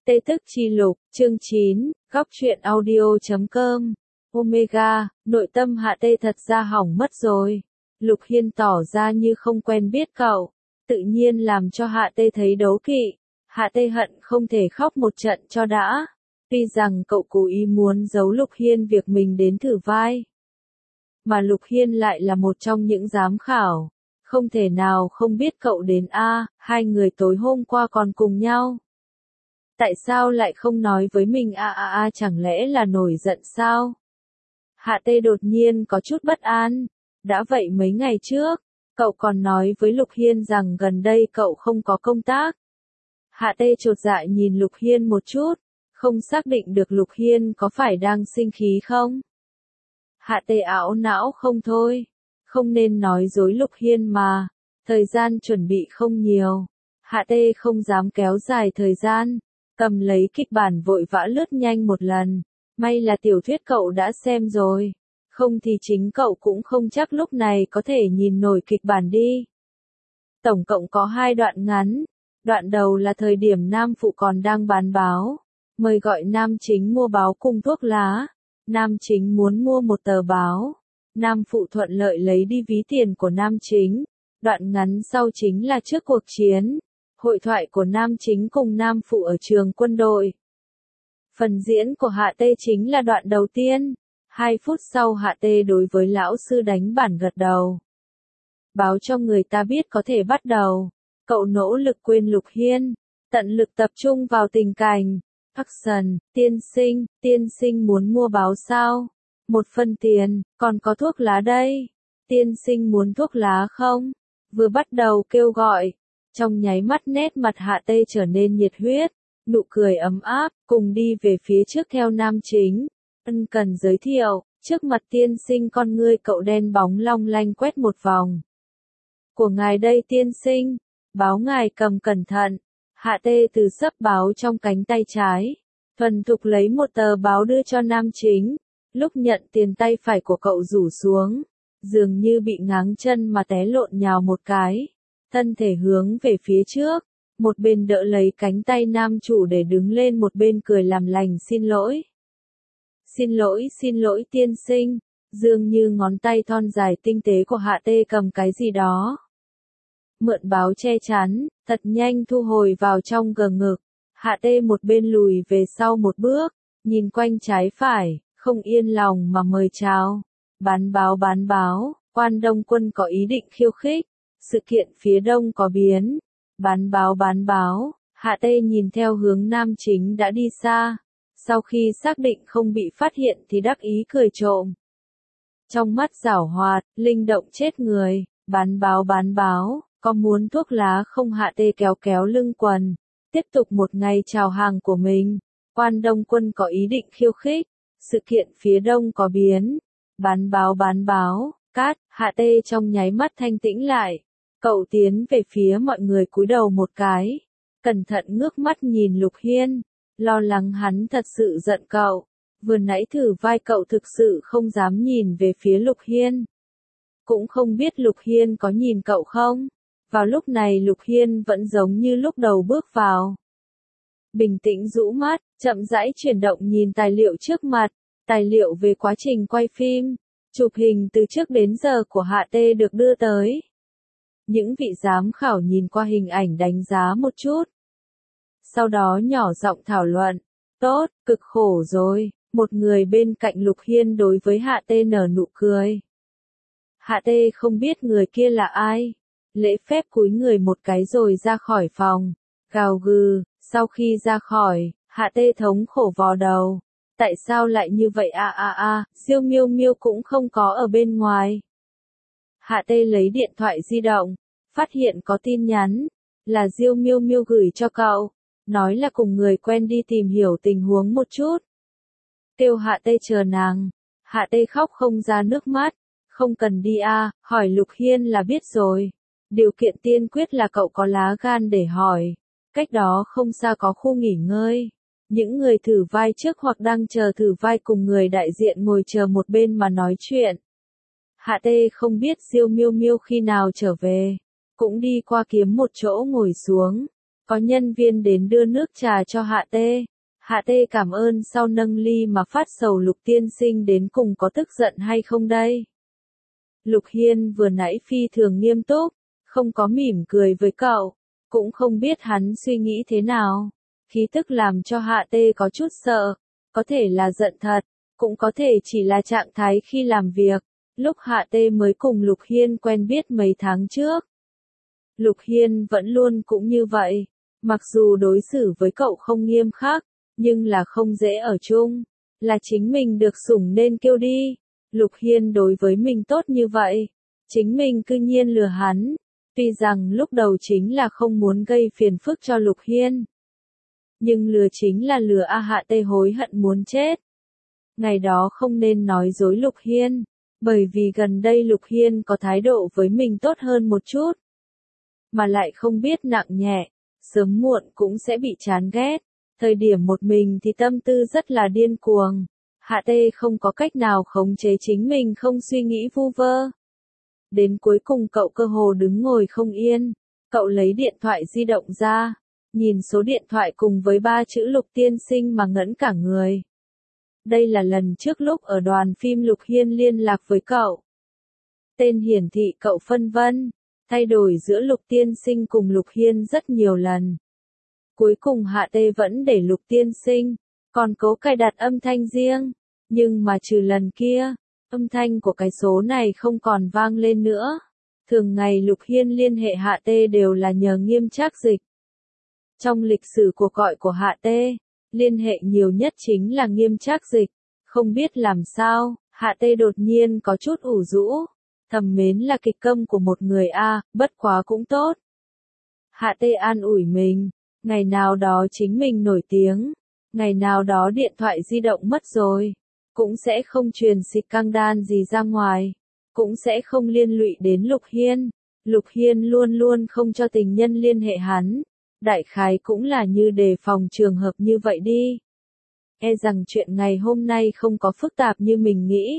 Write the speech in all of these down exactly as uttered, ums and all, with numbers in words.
Tê Tức Chi Lục, chương chín, góc truyện audio chấm com. Omega, nội tâm Hạ Tê thật ra hỏng mất rồi. Lục Hiên tỏ ra như không quen biết cậu, tự nhiên làm cho Hạ Tê thấy đố kỵ. Hạ Tê hận không thể khóc một trận cho đã. Tuy rằng cậu cố ý muốn giấu Lục Hiên việc mình đến thử vai, mà Lục Hiên lại là một trong những giám khảo, không thể nào không biết cậu đến a, hai người tối hôm qua còn cùng nhau. Tại sao lại không nói với mình a a a, chẳng lẽ là nổi giận sao? Hạ Tê đột nhiên có chút bất an. Đã vậy mấy ngày trước, cậu còn nói với Lục Hiên rằng gần đây cậu không có công tác. Hạ Tê chột dạ nhìn Lục Hiên một chút, không xác định được Lục Hiên có phải đang sinh khí không? Hạ Tê ảo não không thôi, không nên nói dối Lục Hiên mà, thời gian chuẩn bị không nhiều. Hạ Tê không dám kéo dài thời gian, cầm lấy kịch bản vội vã lướt nhanh một lần. May là tiểu thuyết cậu đã xem rồi, không thì chính cậu cũng không chắc lúc này có thể nhìn nổi kịch bản đi. Tổng cộng có hai đoạn ngắn. Đoạn đầu là thời điểm nam phụ còn đang bán báo, mời gọi nam chính mua báo cùng thuốc lá. Nam chính muốn mua một tờ báo, nam phụ thuận lợi lấy đi ví tiền của nam chính. Đoạn ngắn sau chính là trước cuộc chiến, hội thoại của nam chính cùng nam phụ ở trường quân đội. Phần diễn của Hạ Tê chính là đoạn đầu tiên. Hai phút sau Hạ Tê đối với lão sư đánh bản gật đầu. Báo cho người ta biết có thể bắt đầu. Cậu nỗ lực quên Lục Hiên, tận lực tập trung vào tình cảnh. Action, tiên sinh, tiên sinh muốn mua báo sao? Một phân tiền, còn có thuốc lá đây. Tiên sinh muốn thuốc lá không? Vừa bắt đầu kêu gọi, trong nháy mắt nét mặt Hạ Tê trở nên nhiệt huyết, nụ cười ấm áp, cùng đi về phía trước theo nam chính. Ân cần giới thiệu, trước mặt tiên sinh con ngươi cậu đen bóng long lanh quét một vòng. Của ngài đây tiên sinh, báo ngài cầm cẩn thận. Hạ Tê từ xấp báo trong cánh tay trái, thuần thục lấy một tờ báo đưa cho nam chính. Lúc nhận tiền tay phải của cậu rủ xuống, dường như bị ngáng chân mà té lộn nhào một cái, thân thể hướng về phía trước, một bên đỡ lấy cánh tay nam chủ để đứng lên, một bên cười làm lành xin lỗi. Xin lỗi, xin lỗi tiên sinh, dường như ngón tay thon dài tinh tế của Hạ Tê cầm cái gì đó. Mượn báo che chắn, thật nhanh thu hồi vào trong gờ ngực. Hạ Tê một bên lùi về sau một bước, nhìn quanh trái phải, không yên lòng mà mời chào. Bán báo bán báo, Quan Đông Quân có ý định khiêu khích, sự kiện phía đông có biến. Bán báo bán báo, Hạ Tê nhìn theo hướng nam chính đã đi xa. Sau khi xác định không bị phát hiện thì đắc ý cười trộm. Trong mắt giảo hoạt, linh động chết người. Bán báo bán báo, có muốn thuốc lá không? Hạ Tê kéo kéo lưng quần, tiếp tục một ngày chào hàng của mình. Quan Đông Quân có ý định khiêu khích, sự kiện phía đông có biến. Bán báo bán báo, cát. Hạ Tê trong nháy mắt thanh tĩnh lại. Cậu tiến về phía mọi người cúi đầu một cái, cẩn thận ngước mắt nhìn Lục Hiên, lo lắng hắn thật sự giận cậu. Vừa nãy thử vai cậu thực sự không dám nhìn về phía Lục Hiên. Cũng không biết Lục Hiên có nhìn cậu không? Vào lúc này Lục Hiên vẫn giống như lúc đầu bước vào. Bình tĩnh rũ mắt, chậm rãi chuyển động nhìn tài liệu trước mặt, tài liệu về quá trình quay phim, chụp hình từ trước đến giờ của Hạ Tê được đưa tới. Những vị giám khảo nhìn qua hình ảnh đánh giá một chút. Sau đó nhỏ giọng thảo luận. Tốt, cực khổ rồi. Một người bên cạnh Lục Hiên đối với Hạ Tê nở nụ cười. Hạ Tê không biết người kia là ai. Lễ phép cúi người một cái rồi ra khỏi phòng. Gào gừ, sau khi ra khỏi, Hạ Tê thống khổ vò đầu. Tại sao lại như vậy a a a, Diêu Miêu Miêu cũng không có ở bên ngoài. Hạ Tê lấy điện thoại di động, phát hiện có tin nhắn, là Diêu Miêu Miêu gửi cho cậu, nói là cùng người quen đi tìm hiểu tình huống một chút. Kêu Hạ Tê chờ nàng. Hạ Tê khóc không ra nước mắt, không cần đi a, hỏi Lục Hiên là biết rồi. Điều kiện tiên quyết là cậu có lá gan để hỏi. Cách đó không xa có khu nghỉ ngơi. Những người thử vai trước hoặc đang chờ thử vai cùng người đại diện ngồi chờ một bên mà nói chuyện. Hạ Tê không biết Diêu Miêu Miêu khi nào trở về, cũng đi qua kiếm một chỗ ngồi xuống. Có nhân viên đến đưa nước trà cho Hạ Tê. Hạ Tê cảm ơn sau nâng ly mà phát sầu Lục tiên sinh đến cùng có tức giận hay không đây. Lục Hiên vừa nãy phi thường nghiêm túc, không có mỉm cười với cậu, cũng không biết hắn suy nghĩ thế nào. Khí tức làm cho Hạ Tê có chút sợ, có thể là giận thật, cũng có thể chỉ là trạng thái khi làm việc, lúc Hạ Tê mới cùng Lục Hiên quen biết mấy tháng trước. Lục Hiên vẫn luôn cũng như vậy, mặc dù đối xử với cậu không nghiêm khắc, nhưng là không dễ ở chung, là chính mình được sủng nên kêu đi. Lục Hiên đối với mình tốt như vậy, chính mình cư nhiên lừa hắn, tuy rằng lúc đầu chính là không muốn gây phiền phức cho Lục Hiên. Nhưng lừa chính là lừa a. Hạ Tê hối hận muốn chết. Ngày đó không nên nói dối Lục Hiên, bởi vì gần đây Lục Hiên có thái độ với mình tốt hơn một chút. Mà lại không biết nặng nhẹ, sớm muộn cũng sẽ bị chán ghét. Thời điểm một mình thì tâm tư rất là điên cuồng. Hạ Tê không có cách nào khống chế chính mình không suy nghĩ vu vơ. Đến cuối cùng cậu cơ hồ đứng ngồi không yên. Cậu lấy điện thoại di động ra, nhìn số điện thoại cùng với ba chữ Lục tiên sinh mà ngẩn cả người. Đây là lần trước lúc ở đoàn phim Lục Hiên liên lạc với cậu. Tên hiển thị cậu phân vân, thay đổi giữa Lục tiên sinh cùng Lục Hiên rất nhiều lần. Cuối cùng Hạ Tê vẫn để Lục tiên sinh, còn cố cài đặt âm thanh riêng, nhưng mà trừ lần kia, âm thanh của cái số này không còn vang lên nữa. Thường ngày Lục Hiên liên hệ Hạ Tê đều là nhờ Nghiêm Trác Dịch. Trong lịch sử cuộc gọi của Hạ Tê, liên hệ nhiều nhất chính là Nghiêm Trác Dịch. Không biết làm sao, Hạ Tê đột nhiên có chút ủ rũ. Thầm mến là kịch câm của một người a, bất quá cũng tốt. Hạ Tê an ủi mình, ngày nào đó chính mình nổi tiếng, ngày nào đó điện thoại di động mất rồi, cũng sẽ không truyền xịt căng đan gì ra ngoài, cũng sẽ không liên lụy đến Lục Hiên. Lục Hiên luôn luôn không cho tình nhân liên hệ hắn, đại khái cũng là như đề phòng trường hợp như vậy đi. E rằng chuyện ngày hôm nay không có phức tạp như mình nghĩ.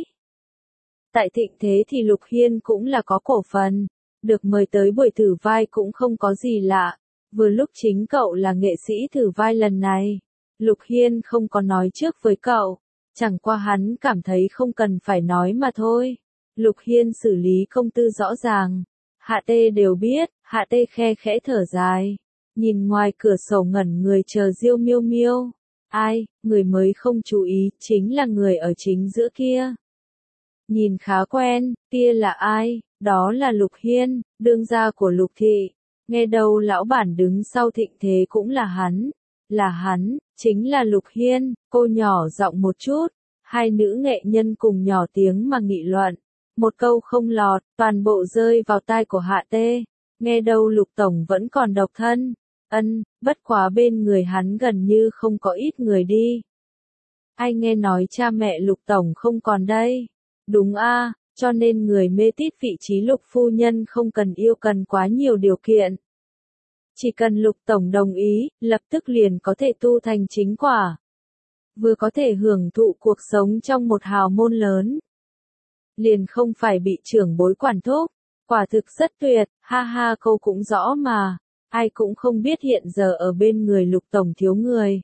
Tại Thịnh Thế thì Lục Hiên cũng là có cổ phần, được mời tới buổi thử vai cũng không có gì lạ, vừa lúc chính cậu là nghệ sĩ thử vai lần này. Lục Hiên không có nói trước với cậu, chẳng qua hắn cảm thấy không cần phải nói mà thôi. Lục Hiên xử lý công tư rõ ràng, Hạ Tê đều biết. Hạ Tê khe khẽ thở dài, nhìn ngoài cửa sổ ngẩn người chờ Diêu Miêu Miêu. Ai, người mới không chú ý, chính là người ở chính giữa kia. Nhìn khá quen, kia là ai? Đó là Lục Hiên, đương gia của Lục thị. Nghe đâu lão bản đứng sau Thịnh Thế cũng là hắn. Là hắn, chính là Lục Hiên. Cô nhỏ giọng một chút, hai nữ nghệ nhân cùng nhỏ tiếng mà nghị luận. Một câu không lọt, toàn bộ rơi vào tai của Hạ Tê. Nghe đâu Lục tổng vẫn còn độc thân. Ân, bất quá bên người hắn gần như không có ít người đi. Ai nghe nói cha mẹ Lục tổng không còn đây. Đúng a, cho nên người mê tít vị trí Lục phu nhân không cần yêu cần quá nhiều điều kiện. Chỉ cần Lục tổng đồng ý, lập tức liền có thể tu thành chính quả. Vừa có thể hưởng thụ cuộc sống trong một hào môn lớn. Liền không phải bị trưởng bối quản thúc. Quả thực rất tuyệt, ha ha, câu cũng rõ mà. Ai cũng không biết hiện giờ ở bên người Lục tổng thiếu người.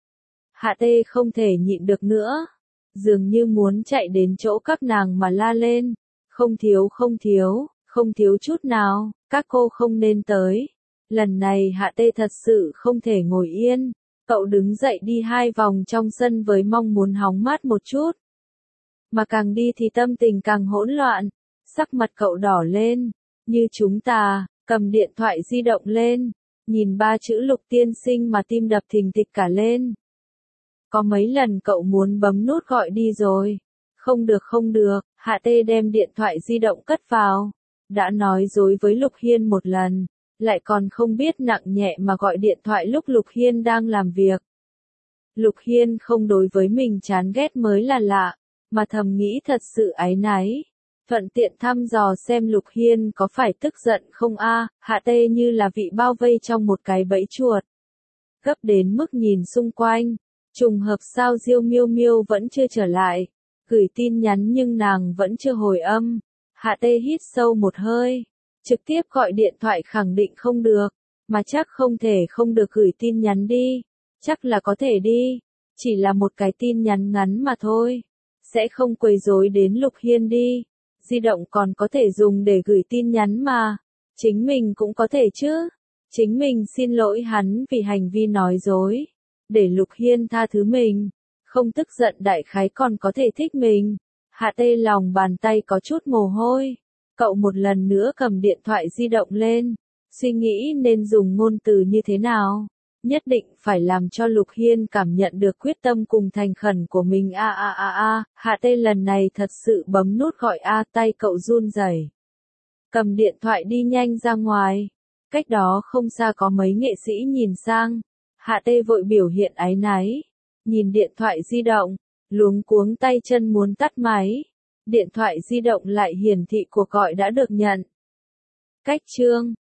Hạ Tê không thể nhịn được nữa, dường như muốn chạy đến chỗ các nàng mà la lên. Không thiếu không thiếu, không thiếu chút nào, các cô không nên tới. Lần này Hạ Tê thật sự không thể ngồi yên. Cậu đứng dậy đi hai vòng trong sân với mong muốn hóng mát một chút. Mà càng đi thì tâm tình càng hỗn loạn. Sắc mặt cậu đỏ lên, như chúng ta, cầm điện thoại di động lên, nhìn ba chữ Lục tiên sinh mà tim đập thình thịch cả lên. Có mấy lần cậu muốn bấm nút gọi đi rồi. Không được không được, Hạ Tê đem điện thoại di động cất vào. Đã nói dối với Lục Hiên một lần, lại còn không biết nặng nhẹ mà gọi điện thoại lúc Lục Hiên đang làm việc. Lục Hiên không đối với mình chán ghét mới là lạ, mà thầm nghĩ thật sự áy náy. Thuận tiện thăm dò xem Lục Hiên có phải tức giận không a. Hạ Tê như là bị bao vây trong một cái bẫy chuột. Gấp đến mức nhìn xung quanh, trùng hợp sao Diêu Miêu Miêu vẫn chưa trở lại. Gửi tin nhắn nhưng nàng vẫn chưa hồi âm. Hạ Tê hít sâu một hơi, trực tiếp gọi điện thoại khẳng định không được. Mà chắc không thể không được gửi tin nhắn đi. Chắc là có thể đi. Chỉ là một cái tin nhắn ngắn mà thôi. Sẽ không quấy rối đến Lục Hiên đi. Di động còn có thể dùng để gửi tin nhắn mà. Chính mình cũng có thể chứ. Chính mình xin lỗi hắn vì hành vi nói dối. Để Lục Hiên tha thứ mình. Không tức giận đại khái còn có thể thích mình. Hạ tê lòng bàn tay có chút mồ hôi. Cậu một lần nữa cầm điện thoại di động lên. Suy nghĩ nên dùng ngôn từ như thế nào. Nhất định phải làm cho Lục Hiên cảm nhận được quyết tâm cùng thành khẩn của mình. A a a a, Hạ tê lần này thật sự bấm nút gọi a, tay cậu run rẩy. Cầm điện thoại đi nhanh ra ngoài. Cách đó không xa có mấy nghệ sĩ nhìn sang. Hạ tê vội biểu hiện áy náy. Nhìn điện thoại di động, luống cuống tay chân muốn tắt máy. Điện thoại di động lại hiển thị cuộc gọi đã được nhận. Cách chương